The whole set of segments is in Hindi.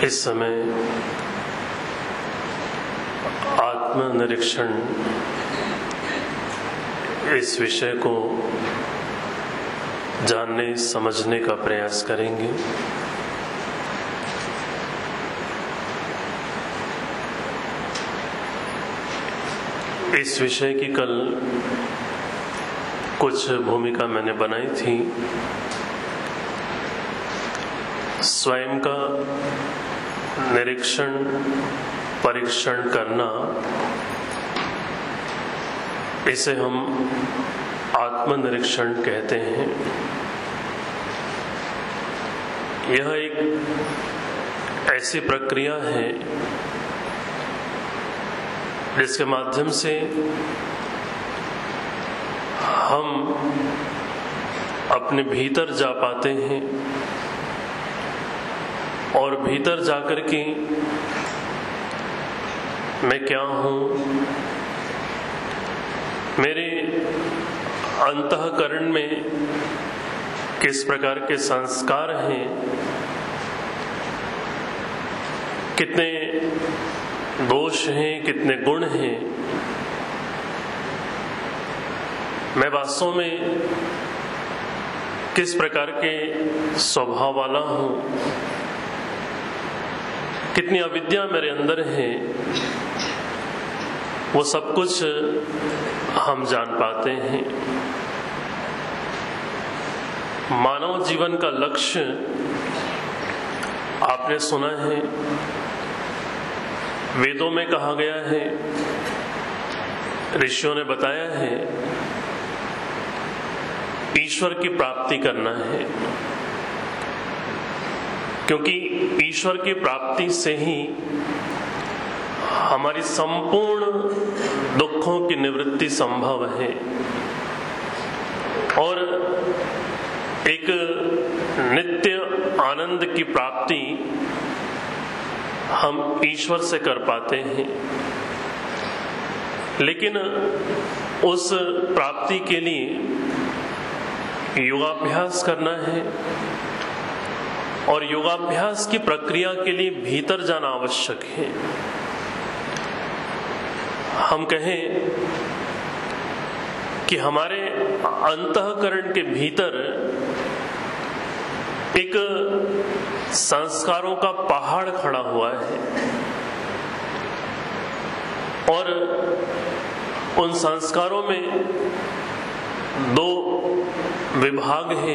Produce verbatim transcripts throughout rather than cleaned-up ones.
इस समय आत्मनिरीक्षण इस विषय को जानने समझने का प्रयास करेंगे। इस विषय की कल कुछ भूमिका मैंने बनाई थी। स्वयं का निरीक्षण परीक्षण करना, इसे हम आत्मनिरीक्षण कहते हैं। यह एक ऐसी प्रक्रिया है जिसके माध्यम से हम अपने भीतर जा पाते हैं और भीतर जाकर के मैं क्या हूँ, मेरे अंतःकरण में किस प्रकार के संस्कार हैं, कितने दोष हैं, कितने गुण हैं, मैं वास्तव में किस प्रकार के स्वभाव वाला हूँ, कितनी अविद्या मेरे अंदर है, वो सब कुछ हम जान पाते हैं। मानव जीवन का लक्ष्य आपने सुना है, वेदों में कहा गया है, ऋषियों ने बताया है, ईश्वर की प्राप्ति करना है। क्योंकि ईश्वर की प्राप्ति से ही हमारी संपूर्ण दुखों की निवृत्ति संभव है और एक नित्य आनंद की प्राप्ति हम ईश्वर से कर पाते हैं। लेकिन उस प्राप्ति के लिए योगाभ्यास करना है और योगाभ्यास की प्रक्रिया के लिए भीतर जाना आवश्यक है। हम कहें कि हमारे अंतःकरण के भीतर एक संस्कारों का पहाड़ खड़ा हुआ है और उन संस्कारों में दो विभाग हैं।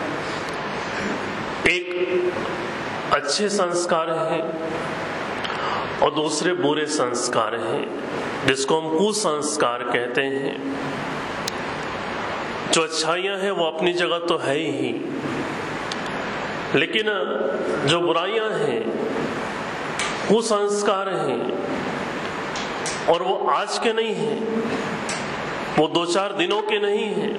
एक अच्छे संस्कार हैं और दूसरे बुरे संस्कार हैं, जिसको हम कुसंस्कार कहते हैं। जो अच्छाइयां हैं वो अपनी जगह तो है ही, लेकिन जो बुराइयां हैं, कुसंस्कार हैं और वो आज के नहीं हैं, वो दो चार दिनों के नहीं हैं,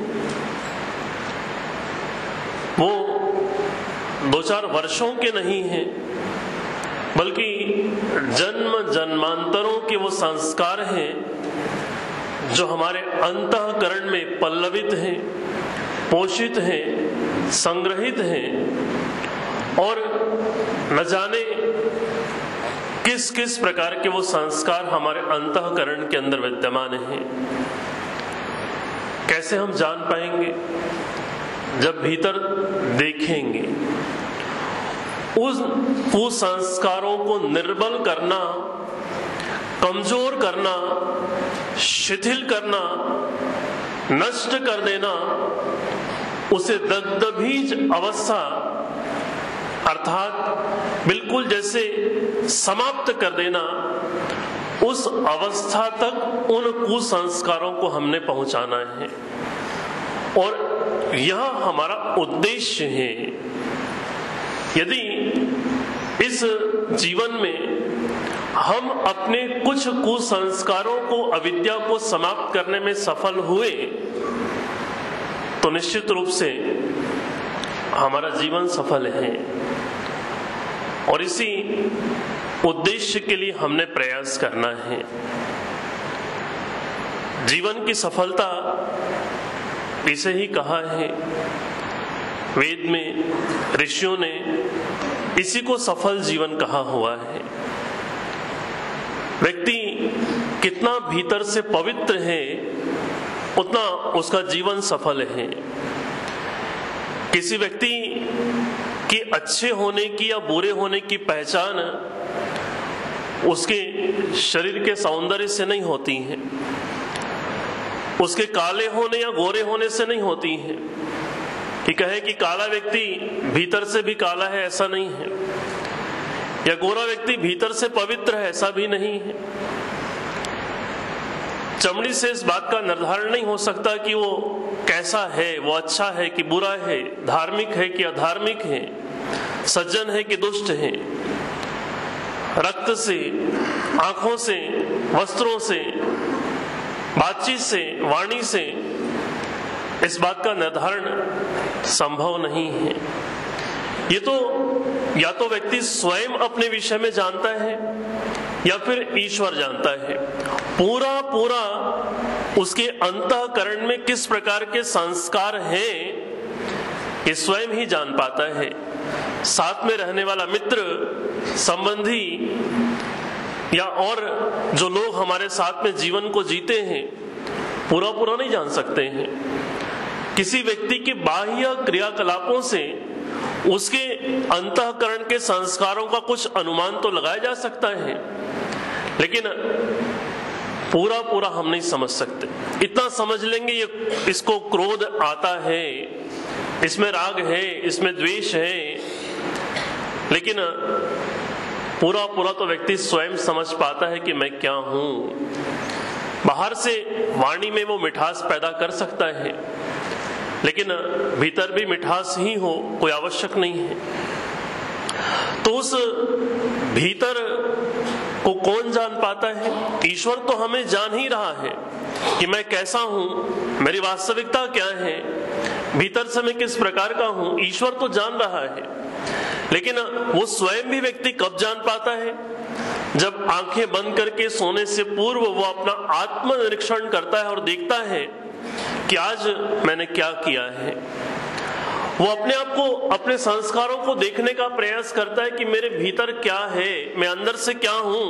वो दो चार वर्षों के नहीं हैं, बल्कि जन्म जन्मांतरों के वो संस्कार हैं जो हमारे अंतःकरण में पल्लवित हैं, पोषित हैं, संग्रहित हैं और न जाने किस किस प्रकार के वो संस्कार हमारे अंतःकरण के अंदर विद्यमान हैं। कैसे हम जान पाएंगे? जब भीतर देखेंगे। उस कुसंस्कारों को निर्बल करना, कमजोर करना, शिथिल करना, नष्ट कर देना, उसे दग्धबीज अवस्था अर्थात बिल्कुल जैसे समाप्त कर देना, उस अवस्था तक उन कुसंस्कारों को हमने पहुंचाना है और यह हमारा उद्देश्य है। यदि इस जीवन में हम अपने कुछ कुसंस्कारों को, अविद्या को समाप्त करने में सफल हुए तो निश्चित रूप से हमारा जीवन सफल है और इसी उद्देश्य के लिए हमने प्रयास करना है। जीवन की सफलता इसे ही कहा है वेद में ऋषियों ने इसी को सफल जीवन कहा हुआ है। व्यक्ति कितना भीतर से पवित्र है उतना उसका जीवन सफल है। किसी व्यक्ति के अच्छे होने की या बुरे होने की पहचान उसके शरीर के सौंदर्य से नहीं होती है, उसके काले होने या गोरे होने से नहीं होती है। कि कहे कि काला व्यक्ति भीतर से भी काला है, ऐसा नहीं है, या गोरा व्यक्ति भीतर से पवित्र है, ऐसा भी नहीं है। चमड़ी से इस बात का निर्धारण नहीं हो सकता कि वो कैसा है, वो अच्छा है कि बुरा है, धार्मिक है कि अधार्मिक है, सज्जन है कि दुष्ट है। रक्त से, आंखों से, वस्त्रों से, बातचीत से, वाणी से इस बात का निर्धारण संभव नहीं है। ये तो या तो व्यक्ति स्वयं अपने विषय में जानता है या फिर ईश्वर जानता है। पूरा पूरा उसके अंतःकरण में किस प्रकार के संस्कार हैं ये स्वयं ही जान पाता है। साथ में रहने वाला मित्र, संबंधी या और जो लोग हमारे साथ में जीवन को जीते हैं पूरा पूरा नहीं जान सकते हैं। किसी व्यक्ति के बाह्य क्रियाकलापों से उसके अंतःकरण के संस्कारों का कुछ अनुमान तो लगाया जा सकता है, लेकिन पूरा पूरा हम नहीं समझ सकते। इतना समझ लेंगे ये इसको क्रोध आता है, इसमें राग है, इसमें द्वेष है, लेकिन पूरा पूरा तो व्यक्ति स्वयं समझ पाता है कि मैं क्या हूं। बाहर से वाणी में वो मिठास पैदा कर सकता है, लेकिन भीतर भी मिठास ही हो कोई आवश्यक नहीं है। तो उस भीतर को कौन जान पाता है? ईश्वर तो हमें जान ही रहा है कि मैं कैसा हूं, मेरी वास्तविकता क्या है, भीतर से मैं किस प्रकार का हूं, ईश्वर तो जान रहा है। लेकिन वो स्वयं भी व्यक्ति कब जान पाता है? जब आंखें बंद करके सोने से पूर्व वो अपना आत्मनिरीक्षण करता है और देखता है कि आज मैंने क्या किया है। वो अपने आप को, अपने संस्कारों को देखने का प्रयास करता है कि मेरे भीतर क्या है, मैं अंदर से क्या हूं।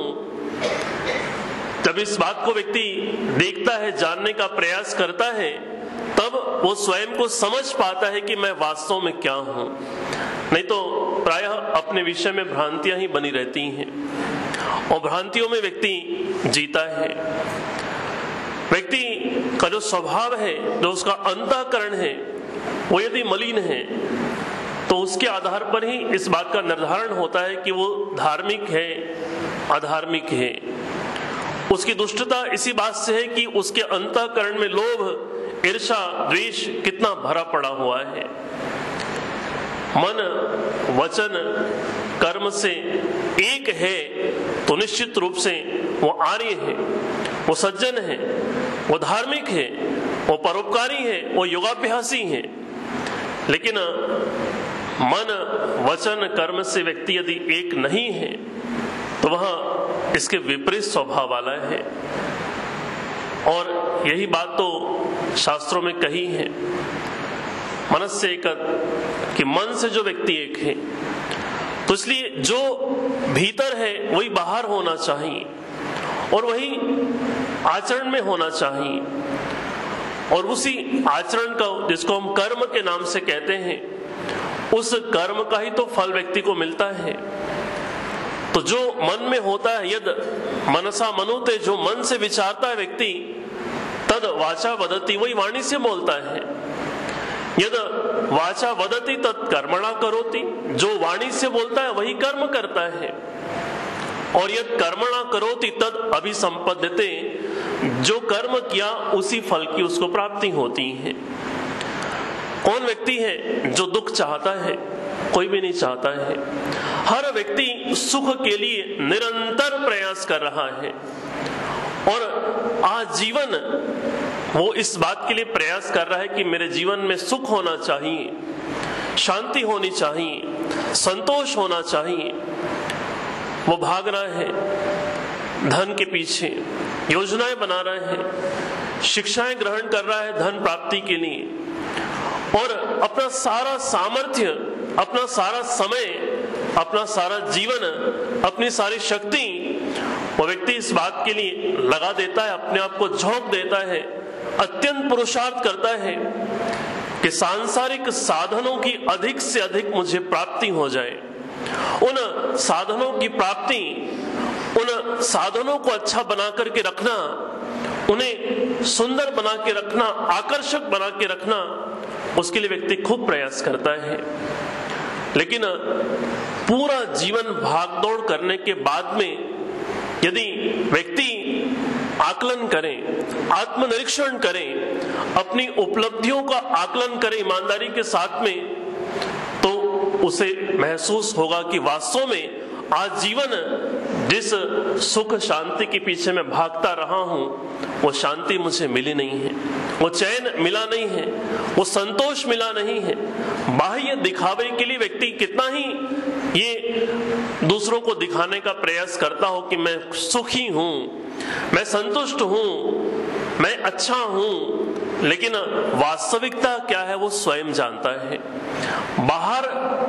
जब इस बात को व्यक्ति देखता है, जानने का प्रयास करता है, तब वो स्वयं को समझ पाता है कि मैं वास्तव में क्या हूं। नहीं तो प्रायः अपने विषय में भ्रांतियां ही बनी रहती हैं और भ्रांतियों में व्यक्ति जीता है। व्यक्ति का जो स्वभाव है, जो उसका अंतःकरण है, वो यदि मलिन है तो उसके आधार पर ही इस बात का निर्धारण होता है कि वो धार्मिक है, अधार्मिक है। उसकी दुष्टता इसी बात से है कि उसके अंतःकरण में लोभ, ईर्ष्या, द्वेष कितना भरा पड़ा हुआ है। मन, वचन, कर्म से एक है तो निश्चित रूप से वो आर्य है, वो सज्जन है, वो धार्मिक है, वो परोपकारी है, वो योगाभ्यासी है। लेकिन मन, वचन, कर्म से व्यक्ति यदि एक नहीं है तो वह इसके विपरीत स्वभाव वाला है। और यही बात तो शास्त्रों में कही है, मनस्य एक, कि मन से जो व्यक्ति एक है। तो इसलिए जो भीतर है वही बाहर होना चाहिए और वही आचरण में होना चाहिए। और उसी आचरण का, जिसको हम कर्म के नाम से कहते हैं, उस कर्म का ही तो फल व्यक्ति को मिलता है। तो जो मन में होता है, यद मनसा मनुते, जो मन से विचारता है व्यक्ति, तद वाचा वदति, वही वाणी से बोलता है। यद वाचा वदति तत् कर्मणा करोति, जो वाणी से बोलता है वही कर्म करता है। और यद कर्मणा करोति तद अभिसंपद्यते, जो कर्म किया उसी फल की उसको प्राप्ति होती है। कौन व्यक्ति है जो दुख चाहता है? कोई भी नहीं चाहता है। हर व्यक्ति सुख के लिए निरंतर प्रयास कर रहा है और आजीवन वो इस बात के लिए प्रयास कर रहा है कि मेरे जीवन में सुख होना चाहिए, शांति होनी चाहिए, संतोष होना चाहिए। वो भाग रहा है धन के पीछे, योजनाएं बना रहा है, शिक्षाएं ग्रहण कर रहा है धन प्राप्ति के लिए। और अपना सारा सामर्थ्य, अपना सारा समय, अपना सारा जीवन, अपनी सारी शक्ति वो व्यक्ति इस बात के लिए लगा देता है, अपने आप को झोंक देता है, अत्यंत पुरुषार्थ करता है कि सांसारिक साधनों की अधिक से अधिक मुझे प्राप्ति हो जाए। उन साधनों की प्राप्ति, उन साधनों को अच्छा बना करके रखना, उन्हें सुंदर बना के रखना, आकर्षक बना के रखना, उसके लिए व्यक्ति खूब प्रयास करता है। लेकिन पूरा जीवन भागदौड़ करने के बाद में यदि व्यक्ति आकलन करें, आत्मनिरीक्षण करें, अपनी उपलब्धियों का आकलन करें ईमानदारी के साथ में, तो उसे महसूस होगा कि वास्तव में आज जीवन जिस सुख शांति के पीछे मैं भागता रहा हूं, वो शांति मुझे मिली नहीं है, वो चैन मिला नहीं है, वो संतोष मिला नहीं है। बाह्य दिखावे के लिए व्यक्ति कितना ही ये दूसरों को दिखाने का प्रयास करता हो कि मैं सुखी हूं, मैं संतुष्ट हूं, मैं अच्छा हूं, लेकिन वास्तविकता क्या है वो स्वयं जानता है। बाहर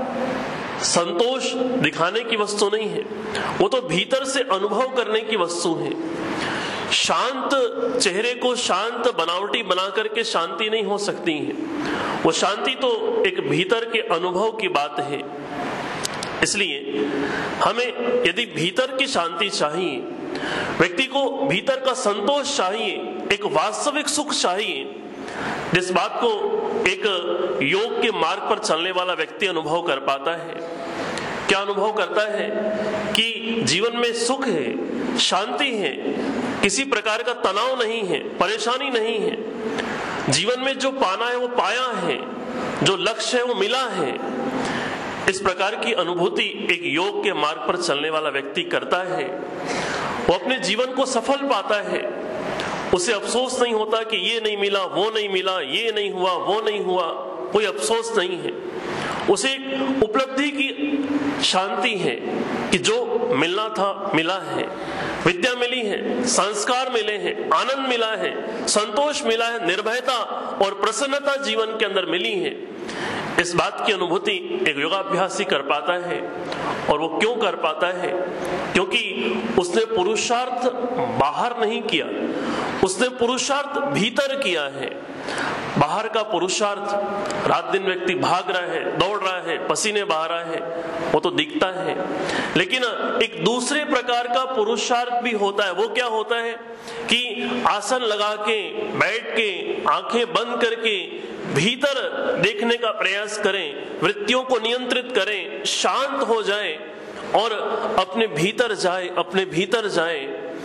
संतोष दिखाने की वस्तु नहीं है, वो तो भीतर से अनुभव करने की वस्तु है। शांत चेहरे को शांत बनावटी बना करके शांति नहीं हो सकती है, वो शांति तो एक भीतर के अनुभव की बात है। इसलिए हमें यदि भीतर की शांति चाहिए, व्यक्ति को भीतर का संतोष चाहिए, एक वास्तविक सुख चाहिए, जिस बात को एक योग के मार्ग पर चलने वाला व्यक्ति अनुभव कर पाता है। क्या अनुभव करता है कि जीवन में सुख है, शांति है, किसी प्रकार का तनाव नहीं है, परेशानी नहीं है, जीवन में जो पाना है वो पाया है, जो लक्ष्य है वो मिला है। इस प्रकार की अनुभूति एक योग के मार्ग पर चलने वाला व्यक्ति करता है। वो अपने जीवन को सफल पाता है, उसे अफसोस नहीं होता कि ये नहीं मिला, वो नहीं मिला, ये नहीं हुआ, वो नहीं हुआ, कोई अफसोस नहीं है। उसे उपलब्धि की शांति है कि जो मिलना था मिला है, विद्या मिली है, संस्कार मिले हैं, आनंद मिला है, संतोष मिला है, निर्भयता और प्रसन्नता जीवन के अंदर मिली है। इस बात की अनुभूति एक योगाभ्यासी कर पाता है। और वो क्यों कर पाता है? क्योंकि उसने पुरुषार्थ बाहर नहीं किया, उसने पुरुषार्थ भीतर किया है। बाहर का पुरुषार्थ, रात दिन व्यक्ति भाग रहा है, दौड़ रहा है, पसीने बहा रहा है, वो तो दिखता है। लेकिन एक दूसरे प्रकार का पुरुषार्थ भी होता है। वो क्या होता है कि आसन लगा के, बैठ के, आंखें बंद करके भीतर देखने का प्रयास करें, वृत्तियों को नियंत्रित करें, शांत हो जाए और अपने भीतर जाए, अपने भीतर जाए,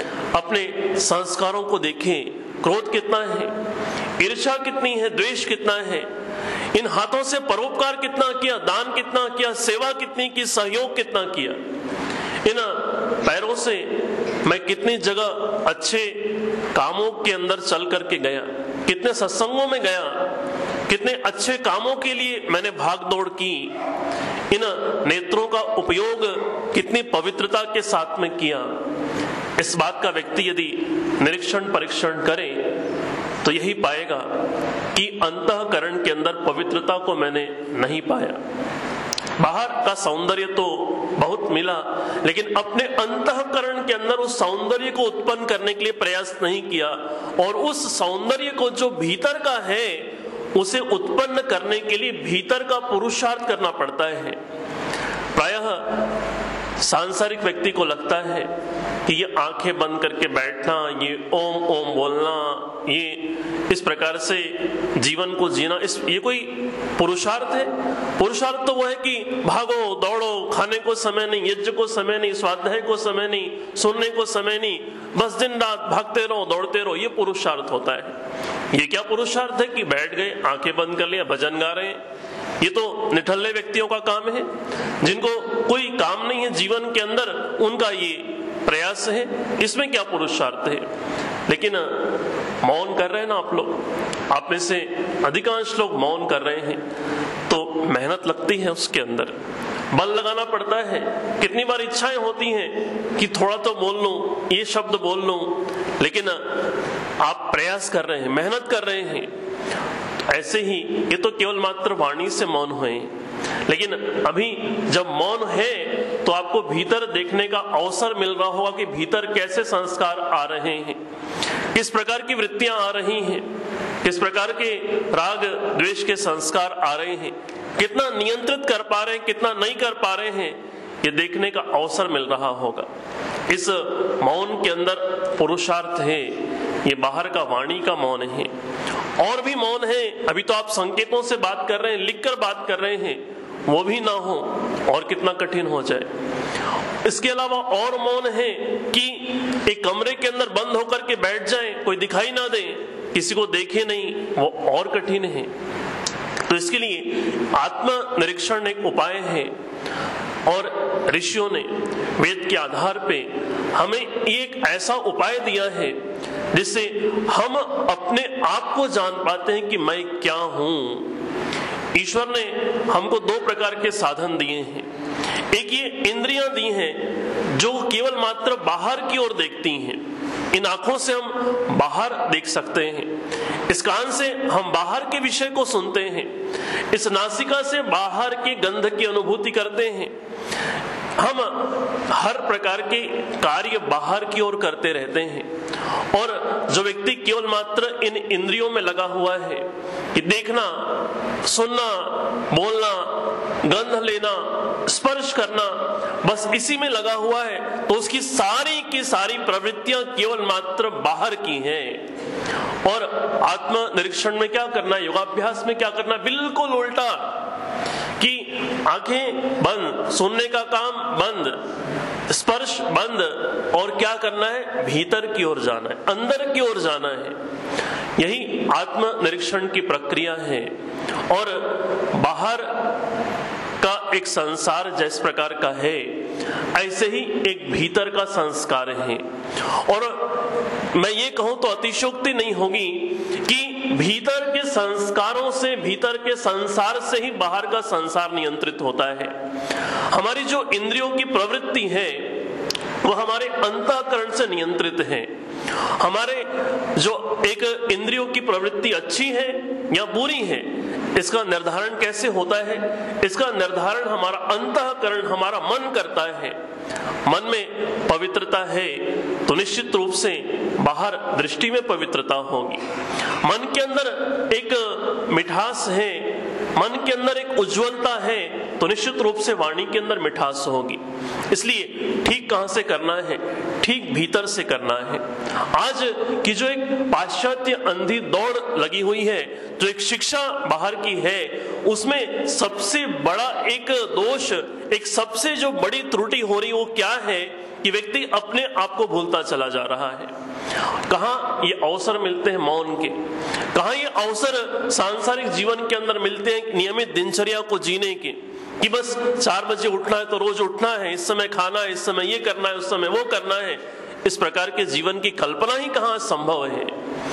अपने संस्कारों को देखें। क्रोध कितना है, ईर्ष्या कितनी है, द्वेष कितना है, इन हाथों से परोपकार कितना किया, दान कितना किया, सेवा कितनी की, सहयोग कितना किया, इन पैरों से मैं कितनी जगह अच्छे कामों के अंदर चल करके गया, कितने सत्संगों में गया, कितने अच्छे कामों के लिए मैंने भाग दौड़ की, इन नेत्रों का उपयोग कितनी पवित्रता के साथ में किया। इस बात का व्यक्ति यदि निरीक्षण परीक्षण करे तो यही पाएगा कि अंतःकरण के अंदर पवित्रता को मैंने नहीं पाया। बाहर का सौंदर्य तो बहुत मिला, लेकिन अपने अंतःकरण के अंदर उस सौंदर्य को उत्पन्न करने के लिए प्रयास नहीं किया। और उस सौंदर्य को जो भीतर का है उसे उत्पन्न करने के लिए भीतर का पुरुषार्थ करना पड़ता है। प्रायः सांसारिक व्यक्ति को लगता है कि ये आंखें बंद करके बैठना, ये ओम ओम बोलना, ये इस प्रकार से जीवन को जीना, इस ये कोई पुरुषार्थ है? पुरुषार्थ तो वो है कि भागो दौड़ो, खाने को समय नहीं, यज्ञ को समय नहीं, स्वाध्याय को समय नहीं, सुनने को समय नहीं, बस दिन रात भागते रहो, दौड़ते रहो, ये पुरुषार्थ होता है। ये क्या पुरुषार्थ है कि बैठ गए, आंखें बंद कर लिया, भजन गा रहे हैं? ये तो निठल्ले व्यक्तियों का काम है, जिनको कोई काम नहीं है जीवन के अंदर, उनका ये प्रयास है। इसमें क्या पुरुषार्थ है? लेकिन मौन कर रहे हैं ना आप लोग, आप में से अधिकांश लोग मौन कर रहे हैं, तो मेहनत लगती है, उसके अंदर बल लगाना पड़ता है। कितनी बार इच्छाएं होती हैं कि थोड़ा तो बोल लूं, ये शब्द बोल लूं, लेकिन आप प्रयास कर रहे हैं, मेहनत कर रहे हैं, ऐसे ही ये तो केवल मात्र वाणी से मौन हुए, लेकिन अभी जब मौन है तो आपको भीतर देखने का अवसर मिल रहा होगा कि भीतर कैसे संस्कार आ रहे हैं, किस प्रकार की वृत्तियां आ रही हैं, किस प्रकार के राग द्वेष के संस्कार आ रहे हैं, कितना नियंत्रित कर पा रहे हैं, कितना नहीं कर पा रहे हैं, ये देखने का अवसर मिल रहा होगा। इस मौन के अंदर पुरुषार्थ है, ये बाहर का वाणी का मौन है। और भी मौन है, अभी तो आप संकेतों से बात कर रहे हैं, लिखकर बात कर रहे हैं, वो भी ना हो और कितना कठिन हो जाए। इसके अलावा और मौन है कि एक कमरे के अंदर बंद होकर के बैठ जाएं, कोई दिखाई ना दे, किसी को देखे नहीं, वो और कठिन है। तो इसके लिए आत्म निरीक्षण एक उपाय है और ऋषियों ने वेद के आधार पे हमें एक ऐसा उपाय दिया है जिससे हम अपने आप को जान पाते हैं कि मैं क्या हूं। ईश्वर ने हमको दो प्रकार के साधन दिए हैं। एक ये इंद्रियां दी हैं जो केवल मात्र बाहर की ओर देखती हैं, इन आंखों से हम बाहर देख सकते हैं, इस कान से हम बाहर के विषय को सुनते हैं, इस नासिका से बाहर के गंध की अनुभूति करते हैं। हम हर प्रकार के कार्य बाहर की ओर करते रहते हैं। और जो व्यक्ति केवल मात्र इन इंद्रियों में लगा हुआ है कि देखना, सुनना, बोलना, गंध लेना, स्पर्श करना, बस इसी में लगा हुआ है, तो उसकी सारी की सारी प्रवृत्तियां केवल मात्र बाहर की हैं। और आत्म निरीक्षण में क्या करना, योगाभ्यास में क्या करना, बिल्कुल उल्टा, कि आंखें बंद, सुनने का काम बंद, स्पर्श बंद, और क्या करना है, भीतर की ओर जाना है, अंदर की ओर जाना है। यही आत्म निरीक्षण की प्रक्रिया है। और बाहर का एक संसार जिस प्रकार का है, ऐसे ही एक भीतर का संस्कार है। और मैं ये कहूं तो अतिशयोक्ति नहीं होगी कि भीतर के संस्कारों से, भीतर के संसार से ही बाहर का संसार नियंत्रित होता है। हमारी जो इंद्रियों की प्रवृत्ति है वो हमारे अंतःकरण से नियंत्रित है। हमारे जो एक इंद्रियों की प्रवृत्ति अच्छी है या बुरी है, इसका निर्धारण कैसे होता है? इसका निर्धारण हमारा अंतःकरण, हमारा मन करता है। मन में पवित्रता है तो निश्चित रूप से बाहर दृष्टि में पवित्रता होगी। मन के अंदर एक मिठास है, मन के अंदर एक उज्ज्वलता है, तो निश्चित रूप से वाणी के अंदर मिठास होगी। इसलिए ठीक कहां से करना है? ठीक भीतर से करना है। आज की जो एक पाश्चात्य अंधी दौड़ लगी हुई है, जो एक शिक्षा बाहर की है, उसमें सबसे बड़ा एक दोष, एक सबसे जो बड़ी त्रुटि हो रही वो क्या है कि व्यक्ति अपने आप को भूलता चला जा रहा है। कहां ये अवसर मिलते हैं मौन के, कहां ये अवसर सांसारिक जीवन के अंदर मिलते हैं नियमित दिनचर्या को जीने के, कि बस चार बजे उठना है तो रोज उठना है, इस समय खाना है, इस समय ये करना है, उस समय वो करना है। इस प्रकार के जीवन की कल्पना ही कहां संभव है।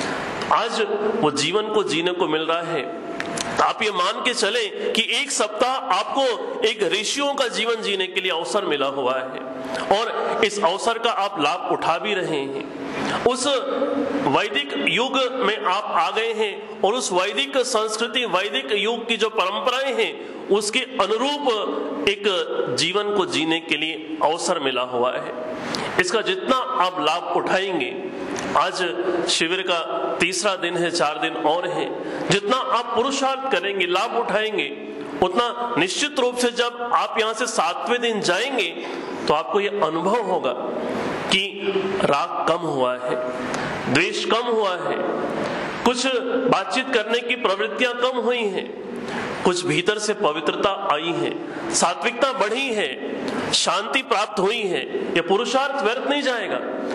आज वो जीवन को जीने को मिल रहा है। आप ये मान के चले कि एक सप्ताह आपको एक ऋषियों का जीवन जीने के लिए अवसर मिला हुआ है और इस अवसर का आप लाभ उठा भी रहे हैं। उस वैदिक युग में आप आ गए हैं और उस वैदिक संस्कृति, वैदिक युग की जो परंपराएं हैं, उसके अनुरूप एक जीवन को जीने के लिए अवसर मिला हुआ है। इसका जितना आप लाभ उठाएंगे, आज शिविर का तीसरा दिन है, चार दिन और है, जितना आप पुरुषार्थ करेंगे, लाभ उठाएंगे, उतना निश्चित रूप से जब आप यहां से सातवें दिन जाएंगे तो आपको यह अनुभव होगा कि राग कम हुआ है, द्वेष कम हुआ है, कुछ बातचीत करने की प्रवृत्तियां कम हुई हैं, कुछ भीतर से पवित्रता आई है, सात्विकता बढ़ी है, शांति प्राप्त हुई है। यह पुरुषार्थ व्यर्थ नहीं जाएगा।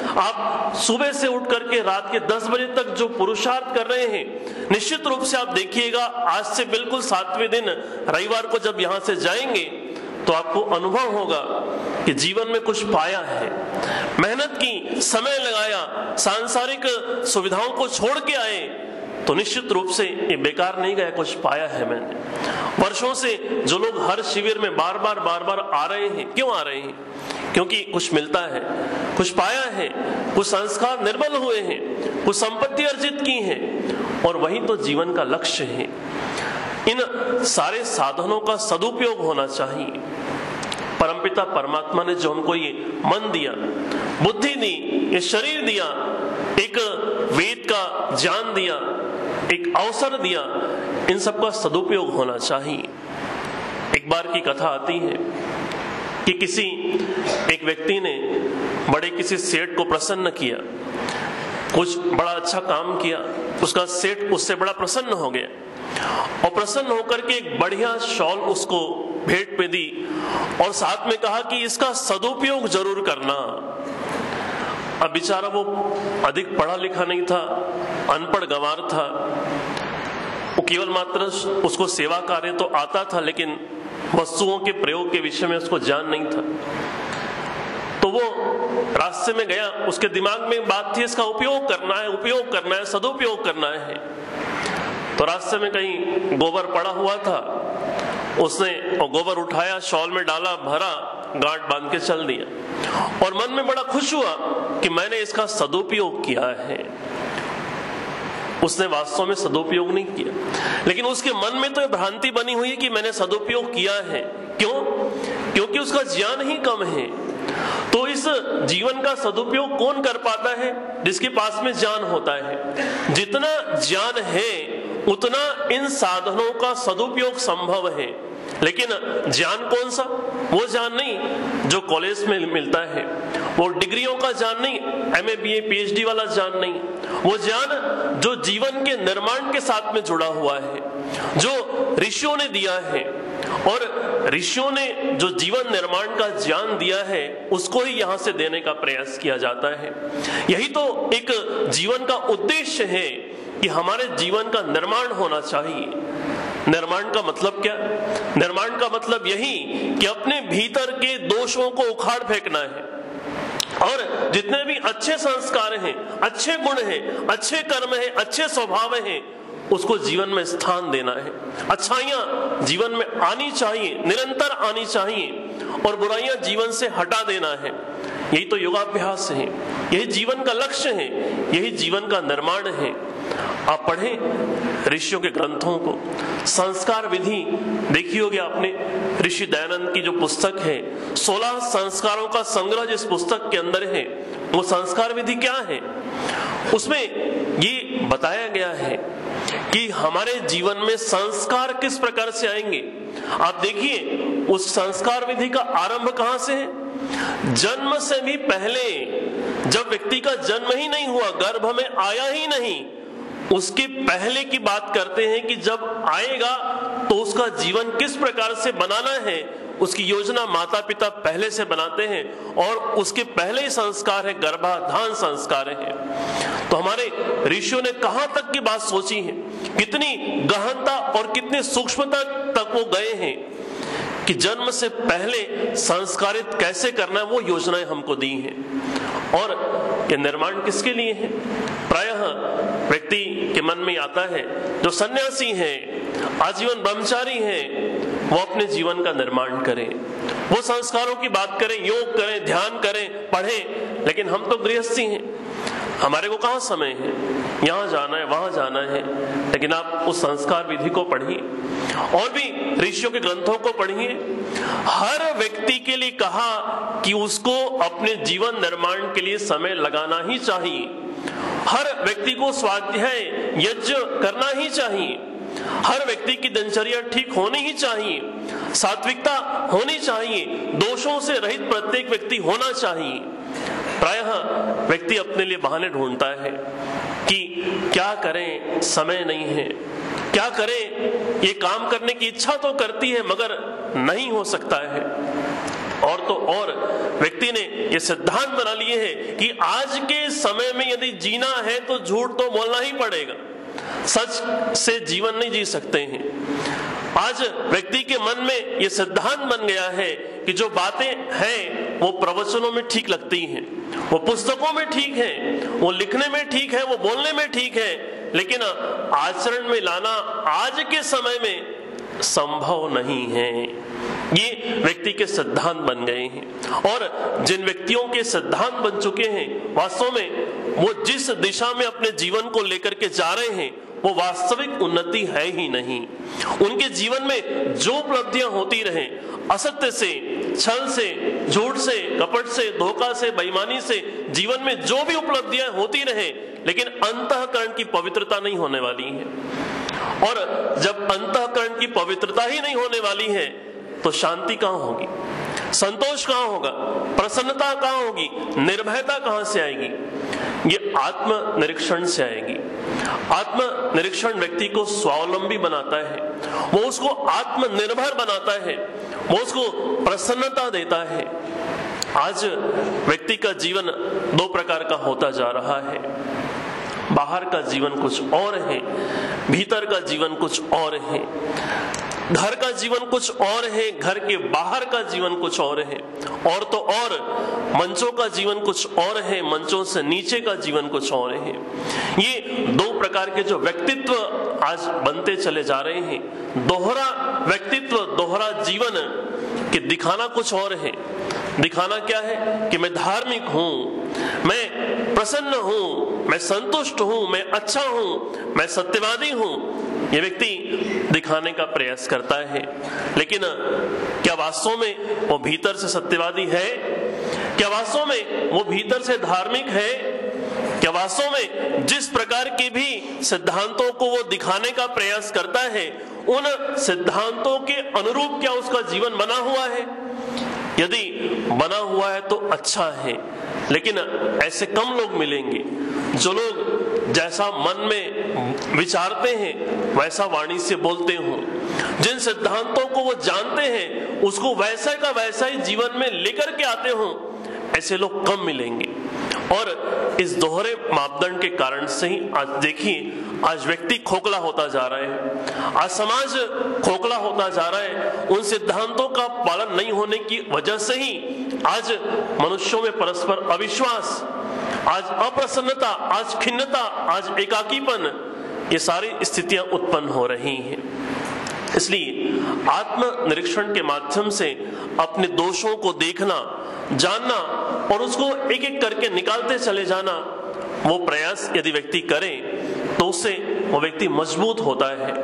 आप सुबह से उठ करके रात के दस बजे तक जो पुरुषार्थ कर रहे हैं, निश्चित रूप से आप देखिएगा आज से बिल्कुल सातवें दिन रविवार को जब यहां से जाएंगे तो आपको अनुभव होगा कि जीवन में कुछ पाया है, मेहनत की, समय लगाया, सांसारिक सुविधाओं को छोड़ के आए, तो निश्चित रूप से ये बेकार नहीं गया, कुछ पाया है मैंने। वर्षों से जो लोग हर शिविर में बार बार बार बार आ रहे हैं, क्यों आ रहे हैं? क्योंकि कुछ मिलता है, कुछ पाया है, कुछ संस्कार निर्मल हुए हैं, कुछ संपत्ति अर्जित की है। और वही तो जीवन का लक्ष्य है। इन सारे साधनों का सदुपयोग होना चाहिए। परमपिता परमात्मा ने जो हमको ये मन दिया, बुद्धि दी, ये शरीर दिया, एक वेद का ज्ञान दिया, एक अवसर दिया, इन सब का सदुपयोग होना चाहिए। एक बार की कथा आती है कि किसी एक व्यक्ति ने बड़े किसी सेठ को प्रसन्न किया, कुछ बड़ा अच्छा काम किया, उसका सेठ उससे बड़ा प्रसन्न हो गया और प्रसन्न होकर के एक बढ़िया शॉल उसको भेंट पे दी और साथ में कहा कि इसका सदुपयोग जरूर करना। अब बेचारा वो अधिक पढ़ा लिखा नहीं था, अनपढ़ गंवार था, वो केवल मात्र उसको सेवा कार्य तो आता था, लेकिन वस्तुओं के प्रयोग के विषय में उसको ज्ञान नहीं था। तो वो रास्ते में गया, उसके दिमाग में बात थी इसका उपयोग करना है, उपयोग करना है, सदुपयोग करना है। तो रास्ते में कहीं गोबर पड़ा हुआ था, उसने वो गोबर उठाया, शॉल में डाला, भरा, गांठ बांध के चल दिया और मन में बड़ा खुश हुआ कि मैंने इसका सदुपयोग किया है। उसने वास्तव में सदुपयोग नहीं किया, लेकिन उसके मन में तो भ्रांति बनी हुई है कि मैंने सदुपयोग किया है। क्यों? क्योंकि उसका ज्ञान ही कम है। तो इस जीवन का सदुपयोग कौन कर पाता है? जिसके पास में ज्ञान होता है। जितना ज्ञान है उतना इन साधनों का सदुपयोग संभव है। लेकिन ज्ञान कौन सा? वो ज्ञान नहीं जो कॉलेज में मिलता है, वो डिग्रियों का ज्ञान नहीं, एमए बीए पीएचडी वाला ज्ञान नहीं, वो ज्ञान जो जीवन के निर्माण के साथ में जुड़ा हुआ है, जो ऋषियों ने दिया है। और ऋषियों ने जो जीवन निर्माण का ज्ञान दिया है उसको ही यहां से देने का प्रयास किया जाता है। यही तो एक जीवन का उद्देश्य है कि हमारे जीवन का निर्माण होना चाहिए। निर्माण का मतलब क्या? निर्माण का मतलब यही कि अपने भीतर के दोषों को उखाड़ फेंकना है और जितने भी अच्छे संस्कार हैं, अच्छे गुण हैं, अच्छे कर्म हैं, अच्छे स्वभाव हैं, उसको जीवन में स्थान देना है। अच्छाइयां जीवन में आनी चाहिए, निरंतर आनी चाहिए और बुराइयां जीवन से हटा देना है। यही तो योगाभ्यास है, यही जीवन का लक्ष्य है, यही जीवन का निर्माण है। आप पढ़ें ऋषियों के ग्रंथों को, संस्कार विधि देखी होगी आपने, ऋषि दयानंद की जो पुस्तक है, सोलह संस्कारों का संग्रह जिस पुस्तक के अंदर है, वो संस्कार विधि क्या है? उसमें ये बताया गया है कि हमारे जीवन में संस्कार किस प्रकार से आएंगे। आप देखिए उस संस्कार विधि का आरंभ कहां से है? जन्म से भी पहले, जब व्यक्ति का जन्म ही नहीं हुआ, गर्भ में आया ही नहीं, उसके पहले की बात करते हैं कि जब आएगा तो उसका जीवन किस प्रकार से बनाना है, उसकी योजना माता पिता पहले से बनाते हैं और उसके पहले ही संस्कार है, गर्भाधान संस्कार है। तो हमारे ऋषियों ने कहां तक की बात सोची है, कितनी गहनता और कितनी सूक्ष्मता तक वो गए हैं कि जन्म से पहले संस्कारित कैसे करना है, वो योजनाएं हमको दी हैं। और ये निर्माण किसके लिए है? प्रायः व्यक्ति के मन में आता है, जो सन्यासी है, आजीवन ब्रह्मचारी है, वो अपने जीवन का निर्माण करें, वो संस्कारों की बात करें, योग करें, ध्यान करें, पढ़ें। लेकिन हम तो गृहस्थी हैं, हमारे को कहाँ समय है, यहाँ जाना है, वहां जाना है। लेकिन आप उस संस्कार विधि को पढ़िए और भी ऋषियों के ग्रंथों को पढ़िए। हर व्यक्ति के लिए कहा कि उसको अपने जीवन निर्माण के लिए समय लगाना ही चाहिए। हर व्यक्ति को स्वाध्याय यज्ञ करना ही चाहिए। हर व्यक्ति की दिनचर्या ठीक होनी ही चाहिए, सात्विकता होनी चाहिए, दोषों से रहित प्रत्येक व्यक्ति होना चाहिए। प्रायः व्यक्ति अपने लिए बहाने ढूंढता है कि क्या करें, समय नहीं है, क्या करें, ये काम करने की इच्छा तो करती है मगर नहीं हो सकता है। और तो और व्यक्ति ने ये सिद्धांत बना लिए है कि आज के समय में यदि जीना है तो झूठ तो बोलना ही पड़ेगा, सच से जीवन नहीं जी सकते हैं। आज व्यक्ति के मन में ये सिद्धांत बन गया है कि जो बातें हैं वो प्रवचनों में ठीक लगती हैं, वो पुस्तकों में ठीक है, वो लिखने में ठीक है, वो बोलने में ठीक है, लेकिन आचरण में लाना आज के समय में संभव नहीं है। ये व्यक्ति के सिद्धांत बन गए हैं और जिन व्यक्तियों के सिद्धांत बन चुके हैं, वास्तव में वो जिस दिशा में अपने जीवन को लेकर के जा रहे हैं वो वास्तविक उन्नति है ही नहीं। उनके जीवन में जो उपलब्धियां होती रहे, असत्य से, छल से, झूठ से, कपट से, धोखा से, बेईमानी से जीवन में जो भी उपलब्धियां होती रहे, लेकिन अंतःकरण की पवित्रता नहीं होने वाली है। और जब अंतःकरण की पवित्रता ही नहीं होने वाली है तो शांति कहां होगी, संतोष कहां होगा, प्रसन्नता कहां होगी, निर्भयता कहां से आएगी? ये आत्म निरीक्षण से आएगी। आत्म निरीक्षण व्यक्ति को स्वावलंबी बनाता है, वो उसको आत्मनिर्भर बनाता है, वो उसको प्रसन्नता देता है। आज व्यक्ति का जीवन दो प्रकार का होता जा रहा है। बाहर का जीवन कुछ और है, भीतर का जीवन कुछ और है। घर का जीवन कुछ और है, घर के बाहर का जीवन कुछ और है। और तो और मंचों का जीवन कुछ और है, मंचों से नीचे का जीवन कुछ और है। ये दो प्रकार के जो व्यक्तित्व आज बनते चले जा रहे हैं, दोहरा व्यक्तित्व, दोहरा जीवन कि दिखाना कुछ और है। दिखाना क्या है कि मैं धार्मिक हूं, मैं प्रसन्न हूं, मैं संतुष्ट हूं, मैं अच्छा हूं, मैं सत्यवादी हूं। ये व्यक्ति दिखाने का प्रयास करता है, लेकिन क्या वास्तव में वो भीतर से सत्यवादी है? क्या वास्तव में वो भीतर से धार्मिक है? क्या वास्तव में जिस प्रकार के भी सिद्धांतों को वो दिखाने का प्रयास करता है, उन सिद्धांतों के अनुरूप क्या उसका जीवन बना हुआ है? यदि बना हुआ है तो अच्छा है, लेकिन ऐसे कम लोग मिलेंगे जो लोग जैसा मन में विचारते हैं वैसा वाणी से बोलते हों, जिन सिद्धांतों को वो जानते हैं उसको वैसा का वैसा ही जीवन में लेकर के आते हों, ऐसे लोग कम मिलेंगे। और इस दोहरे मापदंड के कारण से ही आज देखिए, आज व्यक्ति खोखला होता जा रहा है, आज समाज खोखला होता जा रहा है। उन सिद्धांतों का पालन नहीं होने की वजह से ही आज मनुष्यों में परस्पर अविश्वास, आज अप्रसन्नता, आज खिन्नता, आज एकाकीपन, ये सारी स्थितियां उत्पन्न हो रही हैं। इसलिए आत्म निरीक्षण के माध्यम से अपने दोषों को देखना, जानना और उसको एक एक करके निकालते चले जाना, वो प्रयास यदि व्यक्ति करे तो उससे वो व्यक्ति मजबूत होता है।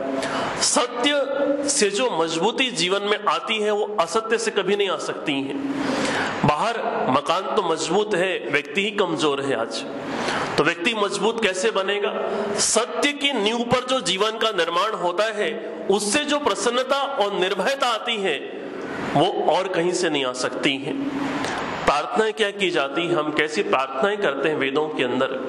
सत्य से जो मजबूती जीवन में आती है वो असत्य से कभी नहीं आ सकती है। बाहर मकान तो मजबूत है, व्यक्ति ही कमजोर है आज। तो व्यक्ति मजबूत कैसे बनेगा? सत्य की नींव पर जो जीवन का निर्माण होता है, उससे जो प्रसन्नता और निर्भयता आती है वो और कहीं से नहीं आ सकती है। प्रार्थनाएं क्या की जाती है, हम कैसी प्रार्थनाएं करते हैं वेदों के अंदर?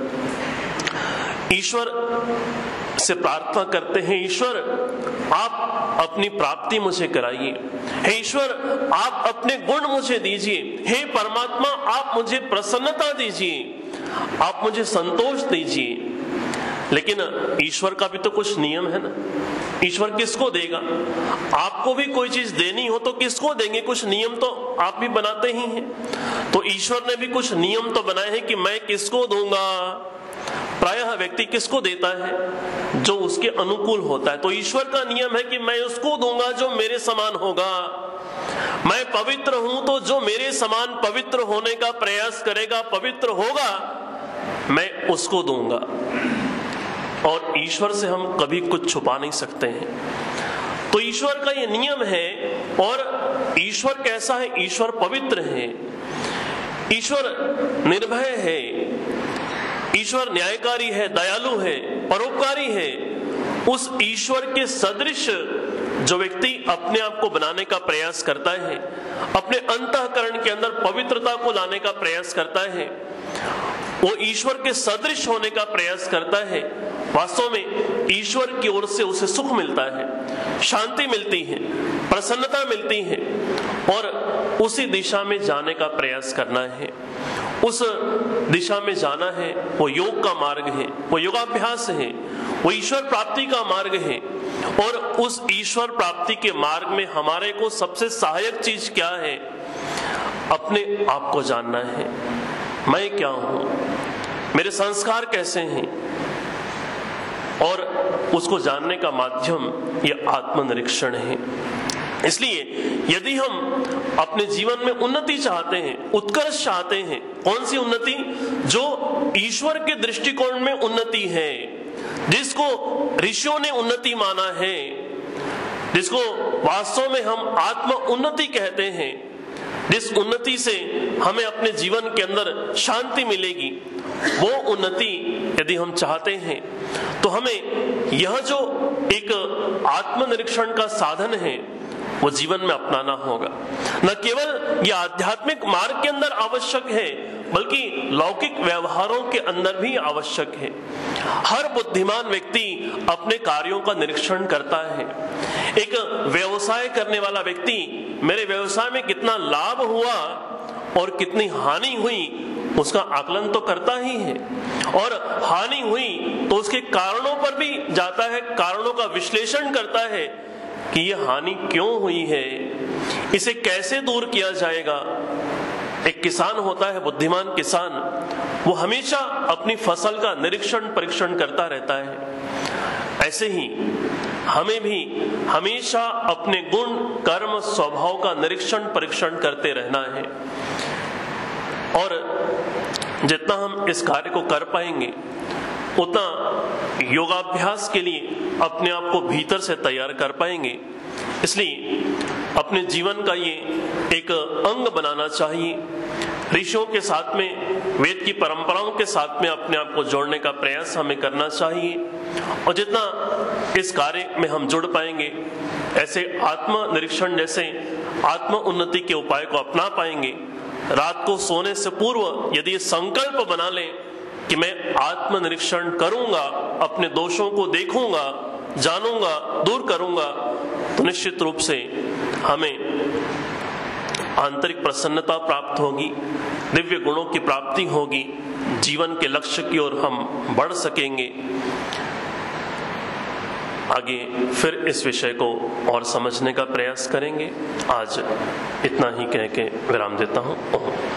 ईश्वर से प्रार्थना करते हैं, ईश्वर आप अपनी प्राप्ति मुझे कराइए, हे ईश्वर आप अपने गुण मुझे दीजिए, हे परमात्मा आप मुझे प्रसन्नता दीजिए, आप मुझे संतोष दीजिए। लेकिन ईश्वर का भी तो कुछ नियम है ना। ईश्वर किसको देगा? आपको भी कोई चीज देनी हो तो किसको देंगे? कुछ नियम तो आप भी बनाते ही हैं। तो ईश्वर ने भी कुछ नियम तो बनाए हैं कि मैं किसको दूंगा। प्रायः व्यक्ति किसको देता है? जो उसके अनुकूल होता है। तो ईश्वर का नियम है कि मैं उसको दूंगा जो मेरे समान होगा। मैं पवित्र हूं तो जो मेरे समान पवित्र होने का प्रयास करेगा, पवित्र होगा, मैं उसको दूंगा। और ईश्वर से हम कभी कुछ छुपा नहीं सकते हैं। तो ईश्वर का ये नियम है। और ईश्वर कैसा है? ईश्वर पवित्र है, ईश्वर निर्भय है, ईश्वर न्यायकारी है, दयालु है, परोपकारी है। उस ईश्वर के सदृश जो व्यक्ति अपने आप को बनाने का प्रयास करता है, अपने अंतःकरण के अंदर पवित्रता को लाने का प्रयास करता है, वो ईश्वर के सदृश होने का प्रयास करता है, वास्तव में ईश्वर की ओर से उसे सुख मिलता है, शांति मिलती है, प्रसन्नता मिलती है। और उसी दिशा में जाने का प्रयास करना है, उस दिशा में जाना है। वो योग का मार्ग है, वो योगाभ्यास है, वो ईश्वर प्राप्ति का मार्ग है। और उस ईश्वर प्राप्ति के मार्ग में हमारे को सबसे सहायक चीज क्या है? अपने आप को जानना है। मैं क्या हूं, मेरे संस्कार कैसे हैं, और उसको जानने का माध्यम ये आत्मनिरीक्षण है। इसलिए यदि हम अपने जीवन में उन्नति चाहते हैं, उत्कर्ष चाहते हैं, कौन सी उन्नति? जो ईश्वर के दृष्टिकोण में उन्नति है, जिसको ऋषियों ने उन्नति माना है, जिसको वास्तव में हम आत्म उन्नति कहते हैं, जिस उन्नति से हमें अपने जीवन के अंदर शांति मिलेगी, वो उन्नति यदि हम चाहते हैं तो हमें यह जो एक आत्मनिरीक्षण का साधन है वो जीवन में अपनाना होगा। न केवल यह आध्यात्मिक मार्ग के अंदर आवश्यक है, बल्कि लौकिक व्यवहारों के अंदर भी आवश्यक है। हर बुद्धिमान व्यक्ति अपने कार्यों का निरीक्षण करता है। एक व्यवसाय करने वाला व्यक्ति मेरे व्यवसाय में कितना लाभ हुआ और कितनी हानि हुई उसका आकलन तो करता ही है, और हानि हुई तो उसके कारणों पर भी जाता है, कारणों का विश्लेषण करता है कि यह हानि क्यों हुई है, इसे कैसे दूर किया जाएगा। एक किसान होता है, बुद्धिमान किसान, वो हमेशा अपनी फसल का निरीक्षण परीक्षण करता रहता है। ऐसे ही हमें भी हमेशा अपने गुण, कर्म, स्वभाव का निरीक्षण परीक्षण करते रहना है, और जितना हम इस कार्य को कर पाएंगे उतना योगाभ्यास के लिए अपने आप को भीतर से तैयार कर पाएंगे। इसलिए अपने जीवन का ये एक अंग बनाना चाहिए। ऋषियों के साथ में, वेद की परंपराओं के साथ में अपने आप को जोड़ने का प्रयास हमें करना चाहिए, और जितना इस कार्य में हम जुड़ पाएंगे, ऐसे आत्म निरीक्षण जैसे आत्म उन्नति के उपाय को अपना पाएंगे। रात को सोने से पूर्व यदि संकल्प बना लें कि मैं आत्म निरीक्षण करूंगा, अपने दोषों को देखूंगा, जानूंगा, दूर करूंगा, तो निश्चित रूप से हमें आंतरिक प्रसन्नता प्राप्त होगी, दिव्य गुणों की प्राप्ति होगी, जीवन के लक्ष्य की ओर हम बढ़ सकेंगे। आगे फिर इस विषय को और समझने का प्रयास करेंगे। आज इतना ही कह के विराम देता हूँ।